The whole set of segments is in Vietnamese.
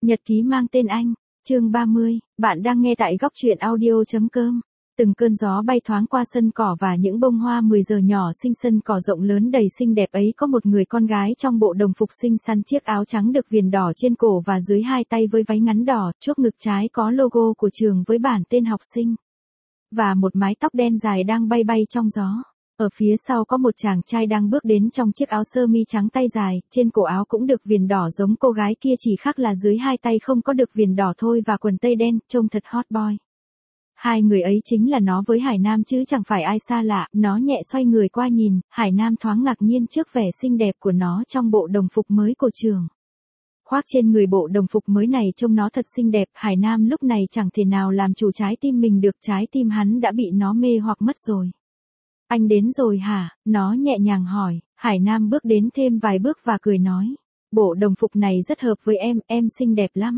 Nhật ký mang tên anh, chương 30, bạn đang nghe tại góc truyện audio.com. Từng cơn gió bay thoáng qua sân cỏ và những bông hoa 10 giờ nhỏ xinh, sân cỏ rộng lớn đầy xinh đẹp ấy có một người con gái trong bộ đồng phục xinh xắn, chiếc áo trắng được viền đỏ trên cổ và dưới hai tay với váy ngắn đỏ, chuốc ngực trái có logo của trường với bản tên học sinh. Và một mái tóc đen dài đang bay bay trong gió. Ở phía sau có một chàng trai đang bước đến trong chiếc áo sơ mi trắng tay dài, trên cổ áo cũng được viền đỏ giống cô gái kia, chỉ khác là dưới hai tay không có được viền đỏ thôi, và quần tây đen, trông thật hot boy. Hai người ấy chính là nó với Hải Nam chứ chẳng phải ai xa lạ. Nó nhẹ xoay người qua nhìn, Hải Nam thoáng ngạc nhiên trước vẻ xinh đẹp của nó trong bộ đồng phục mới của trường. Khoác trên người bộ đồng phục mới này trông nó thật xinh đẹp. Hải Nam lúc này chẳng thể nào làm chủ trái tim mình được, trái tim hắn đã bị nó mê hoặc mất rồi. Anh đến rồi hả? Nó nhẹ nhàng hỏi. Hải Nam bước đến thêm vài bước và cười nói. Bộ đồng phục này rất hợp với em xinh đẹp lắm.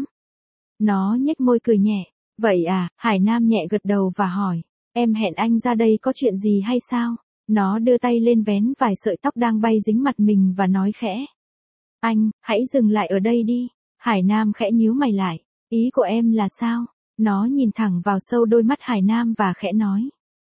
Nó nhếch môi cười nhẹ. Vậy à? Hải Nam nhẹ gật đầu và hỏi. Em hẹn anh ra đây có chuyện gì hay sao? Nó đưa tay lên vén vài sợi tóc đang bay dính mặt mình và nói khẽ. Anh, hãy dừng lại ở đây đi. Hải Nam khẽ nhíu mày lại. Ý của em là sao? Nó nhìn thẳng vào sâu đôi mắt Hải Nam và khẽ nói.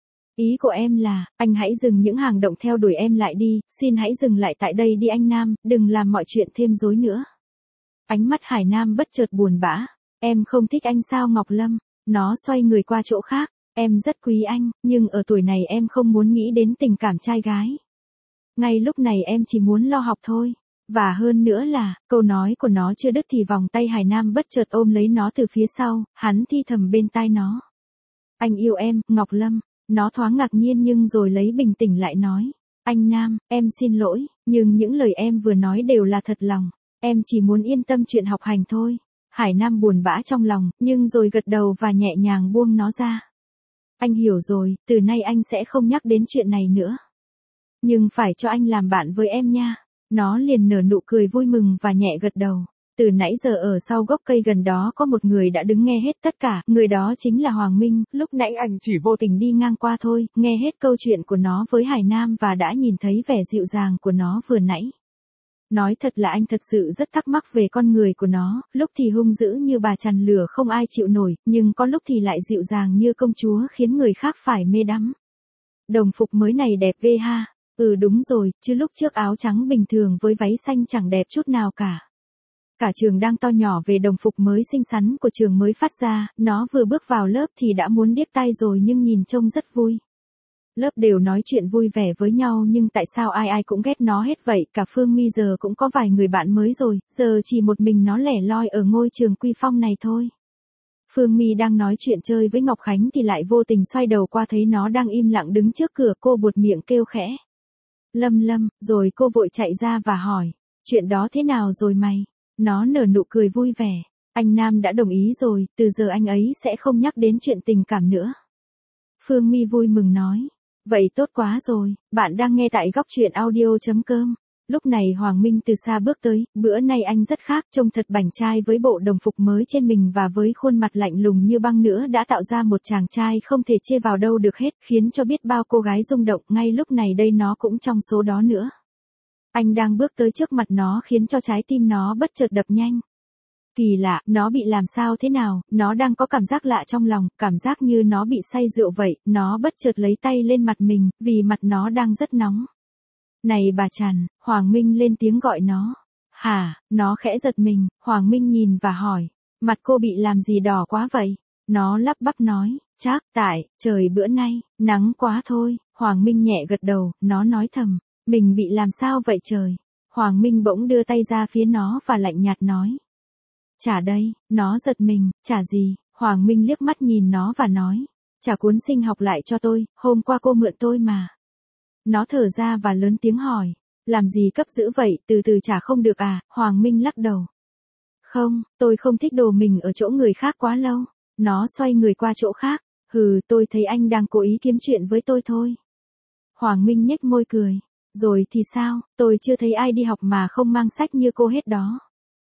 Ý của em là, anh hãy dừng những hành động theo đuổi em lại đi, xin hãy dừng lại tại đây đi anh Nam, đừng làm mọi chuyện thêm rối nữa. Ánh mắt Hải Nam bất chợt buồn bã. Em không thích anh sao Ngọc Lâm? Nó xoay người qua chỗ khác. Em rất quý anh, nhưng ở tuổi này em không muốn nghĩ đến tình cảm trai gái. Ngay lúc này em chỉ muốn lo học thôi. Và hơn nữa là, câu nói của nó chưa đứt thì vòng tay Hải Nam bất chợt ôm lấy nó từ phía sau, hắn thi thầm bên tai nó. Anh yêu em, Ngọc Lâm. Nó thoáng ngạc nhiên nhưng rồi lấy bình tĩnh lại nói. Anh Nam, em xin lỗi, nhưng những lời em vừa nói đều là thật lòng. Em chỉ muốn yên tâm chuyện học hành thôi. Hải Nam buồn bã trong lòng, nhưng rồi gật đầu và nhẹ nhàng buông nó ra. Anh hiểu rồi, từ nay anh sẽ không nhắc đến chuyện này nữa. Nhưng phải cho anh làm bạn với em nha. Nó liền nở nụ cười vui mừng và nhẹ gật đầu. Từ nãy giờ ở sau gốc cây gần đó có một người đã đứng nghe hết tất cả, người đó chính là Hoàng Minh. Lúc nãy anh chỉ vô tình đi ngang qua thôi, nghe hết câu chuyện của nó với Hải Nam và đã nhìn thấy vẻ dịu dàng của nó vừa nãy. Nói thật là anh thật sự rất thắc mắc về con người của nó, lúc thì hung dữ như bà chằn lửa không ai chịu nổi, nhưng có lúc thì lại dịu dàng như công chúa khiến người khác phải mê đắm. Đồng phục mới này đẹp ghê ha. Ừ đúng rồi, chứ lúc trước áo trắng bình thường với váy xanh chẳng đẹp chút nào cả. Cả trường đang to nhỏ về đồng phục mới xinh xắn của trường mới phát ra, nó vừa bước vào lớp thì đã muốn điếc tai rồi nhưng nhìn trông rất vui. Lớp đều nói chuyện vui vẻ với nhau nhưng tại sao ai cũng ghét nó hết vậy, cả Phương My giờ cũng có vài người bạn mới rồi, giờ chỉ một mình nó lẻ loi ở ngôi trường Quy Phong này thôi. Phương My đang nói chuyện chơi với Ngọc Khánh thì lại vô tình xoay đầu qua thấy nó đang im lặng đứng trước cửa, cô buột miệng kêu khẽ. Lâm, rồi cô vội chạy ra và hỏi, chuyện đó thế nào rồi mày? Nó nở nụ cười vui vẻ. Anh Nam đã đồng ý rồi, từ giờ anh ấy sẽ không nhắc đến chuyện tình cảm nữa. Phương My vui mừng nói. Vậy tốt quá rồi, bạn đang nghe tại góc truyện audio.com. Lúc này Hoàng Minh từ xa bước tới, bữa nay anh rất khác, trông thật bảnh trai với bộ đồng phục mới trên mình và với khuôn mặt lạnh lùng như băng nữa đã tạo ra một chàng trai không thể chê vào đâu được hết, khiến cho biết bao cô gái rung động, ngay lúc này đây nó cũng trong số đó nữa. Anh đang bước tới trước mặt nó khiến cho trái tim nó bất chợt đập nhanh. Kỳ lạ, nó bị làm sao thế nào, nó đang có cảm giác lạ trong lòng, cảm giác như nó bị say rượu vậy, nó bất chợt lấy tay lên mặt mình, vì mặt nó đang rất nóng. Này bà Trần, Hoàng Minh lên tiếng gọi nó. Hả, nó khẽ giật mình, Hoàng Minh nhìn và hỏi, mặt cô bị làm gì đỏ quá vậy? Nó lắp bắp nói, chắc, tại, trời bữa nay, nắng quá thôi, Hoàng Minh nhẹ gật đầu, nó nói thầm, mình bị làm sao vậy trời? Hoàng Minh bỗng đưa tay ra phía nó và lạnh nhạt nói. Trả đây, nó giật mình, trả gì? Hoàng Minh liếc mắt nhìn nó và nói, trả cuốn sinh học lại cho tôi, hôm qua cô mượn tôi mà. Nó thở ra và lớn tiếng hỏi, làm gì cấp dữ vậy, từ từ trả không được à? Hoàng Minh lắc đầu. Không, tôi không thích đồ mình ở chỗ người khác quá lâu. Nó xoay người qua chỗ khác, tôi thấy anh đang cố ý kiếm chuyện với tôi thôi. Hoàng Minh nhếch môi cười, rồi thì sao, tôi chưa thấy ai đi học mà không mang sách như cô hết đó.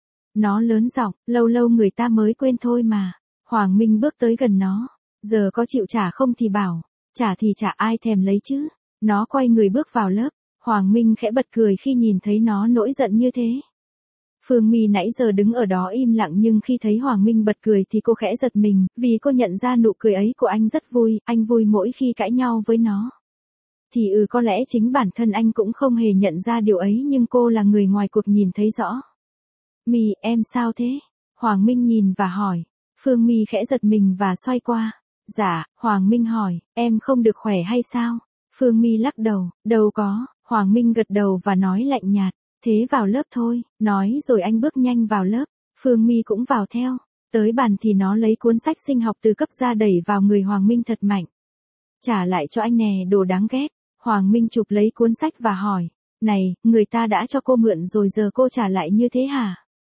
Nó lớn giọng, lâu lâu người ta mới quên thôi mà. Hoàng Minh bước tới gần nó, giờ có chịu trả không thì bảo, trả thì trả, ai thèm lấy chứ. Nó quay người bước vào lớp, Hoàng Minh khẽ bật cười khi nhìn thấy nó nổi giận như thế. Phương My nãy giờ đứng ở đó im lặng nhưng khi thấy Hoàng Minh bật cười thì cô khẽ giật mình, vì cô nhận ra nụ cười ấy của anh rất vui, anh vui mỗi khi cãi nhau với nó. Thì có lẽ chính bản thân anh cũng không hề nhận ra điều ấy nhưng cô là người ngoài cuộc nhìn thấy rõ. My, em sao thế? Hoàng Minh nhìn và hỏi. Phương My khẽ giật mình và xoay qua. Dạ, Hoàng Minh hỏi, em không được khỏe hay sao? Phương My lắc đầu, đâu có, Hoàng Minh gật đầu và nói lạnh nhạt. Thế vào lớp thôi, nói rồi anh bước nhanh vào lớp. Phương My cũng vào theo. Tới bàn thì nó lấy cuốn sách sinh học từ cấp ra đẩy vào người Hoàng Minh thật mạnh. Trả lại cho anh nè, đồ đáng ghét. Hoàng Minh chụp lấy cuốn sách và hỏi. Này, người ta đã cho cô mượn rồi giờ cô trả lại như thế hả?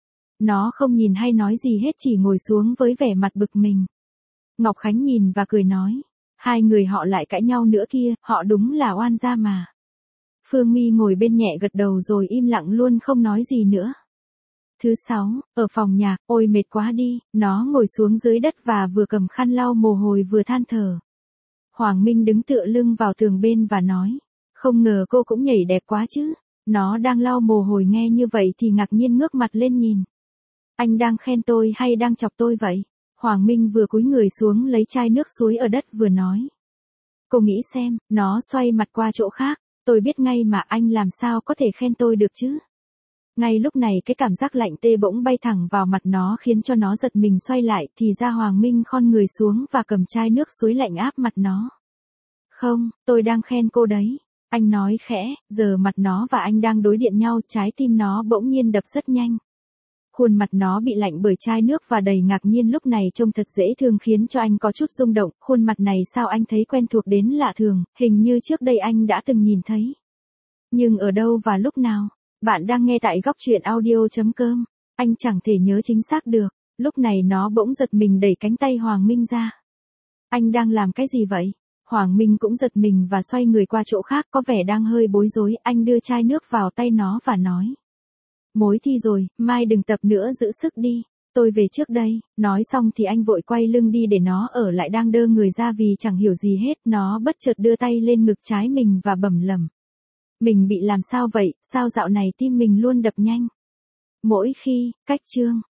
Nó không nhìn hay nói gì hết, chỉ ngồi xuống với vẻ mặt bực mình. Ngọc Khánh nhìn và cười nói. Hai người họ lại cãi nhau nữa kia, họ đúng là oan gia mà. Phương My ngồi bên nhẹ gật đầu rồi im lặng luôn không nói gì nữa. Thứ 6, ở phòng nhạc, ôi mệt quá đi, nó ngồi xuống dưới đất và vừa cầm khăn lau mồ hôi vừa than thở. Hoàng Minh đứng tựa lưng vào tường bên và nói, không ngờ cô cũng nhảy đẹp quá chứ. Nó đang lau mồ hôi nghe như vậy thì ngạc nhiên ngước mặt lên nhìn. Anh đang khen tôi hay đang chọc tôi vậy? Hoàng Minh vừa cúi người xuống lấy chai nước suối ở đất vừa nói. Cô nghĩ xem, nó xoay mặt qua chỗ khác, tôi biết ngay mà anh làm sao có thể khen tôi được chứ? Ngay lúc này cái cảm giác lạnh tê bỗng bay thẳng vào mặt nó khiến cho nó giật mình xoay lại thì ra Hoàng Minh khom người xuống và cầm chai nước suối lạnh áp mặt nó. Không, tôi đang khen cô đấy. Anh nói khẽ, giờ mặt nó và anh đang đối điện nhau, trái tim nó bỗng nhiên đập rất nhanh. Khuôn mặt nó bị lạnh bởi chai nước và đầy ngạc nhiên lúc này trông thật dễ thương khiến cho anh có chút rung động, khuôn mặt này sao anh thấy quen thuộc đến lạ thường, hình như trước đây anh đã từng nhìn thấy. Nhưng ở đâu và lúc nào? Bạn đang nghe tại góc truyện audio.com. Anh chẳng thể nhớ chính xác được, lúc này nó bỗng giật mình đẩy cánh tay Hoàng Minh ra. Anh đang làm cái gì vậy? Hoàng Minh cũng giật mình và xoay người qua chỗ khác có vẻ đang hơi bối rối, anh đưa chai nước vào tay nó và nói. Mối thi rồi, mai đừng tập nữa, giữ sức đi. Tôi về trước đây. Nói xong thì anh vội quay lưng đi để nó ở lại đang đơ người ra vì chẳng hiểu gì hết. Nó bất chợt đưa tay lên ngực trái mình và bẩm lẩm. Mình bị làm sao vậy, sao dạo này tim mình luôn đập nhanh? Mỗi khi, cách chương.